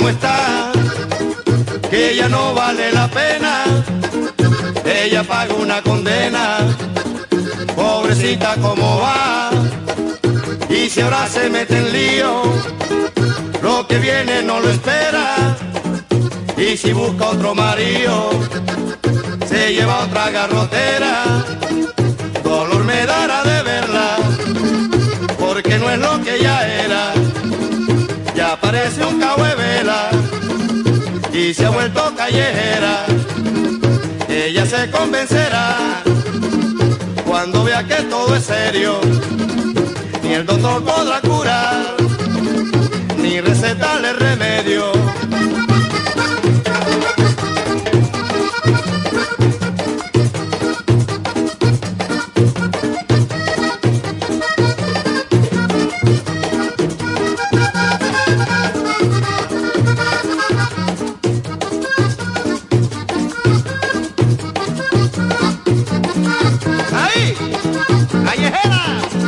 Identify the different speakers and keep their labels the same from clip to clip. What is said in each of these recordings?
Speaker 1: como está, que ella no vale la pena, ella paga una condena, pobrecita como va, y si ahora se mete en lío, lo que viene no lo espera, y si busca otro marido, se lleva otra garrotera, dolor me dará de verla, porque no es lo que ella era, ya parece un cabo de vela, y se ha vuelto callejera, ella se convencerá, cuando vea que todo es serio, ni el doctor podrá curar, ni recetarle remedio. ¡Ahí! ¡Callejera!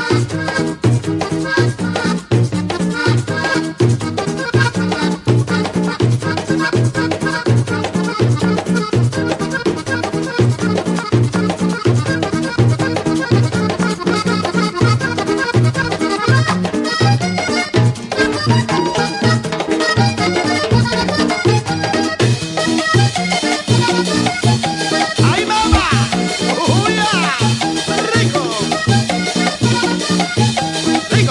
Speaker 1: ¡Ay, mamá! ¡Uya! ¡Rico! ¡Rico!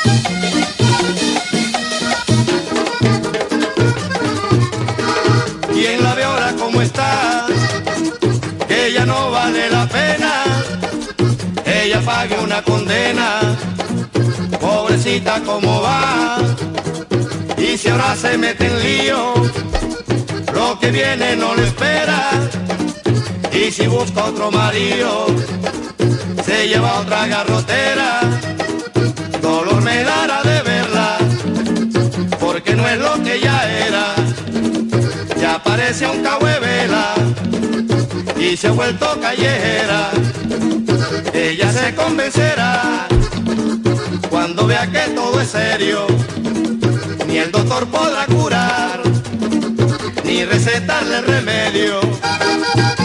Speaker 1: ¿Quién la ve ahora como está? Que ella no vale la pena, ella pague una condena, pobrecita como va, y si ahora se mete en lío, lo que viene no lo espera, y si busca otro marido, se lleva otra garrotera, dolor me dará de verla, porque no es lo que ella era, ya parece un cabo de vela, y se ha vuelto callejera, ella se convencerá, cuando vea que todo es serio, ni el doctor podrá curar, ni recetarle remedio.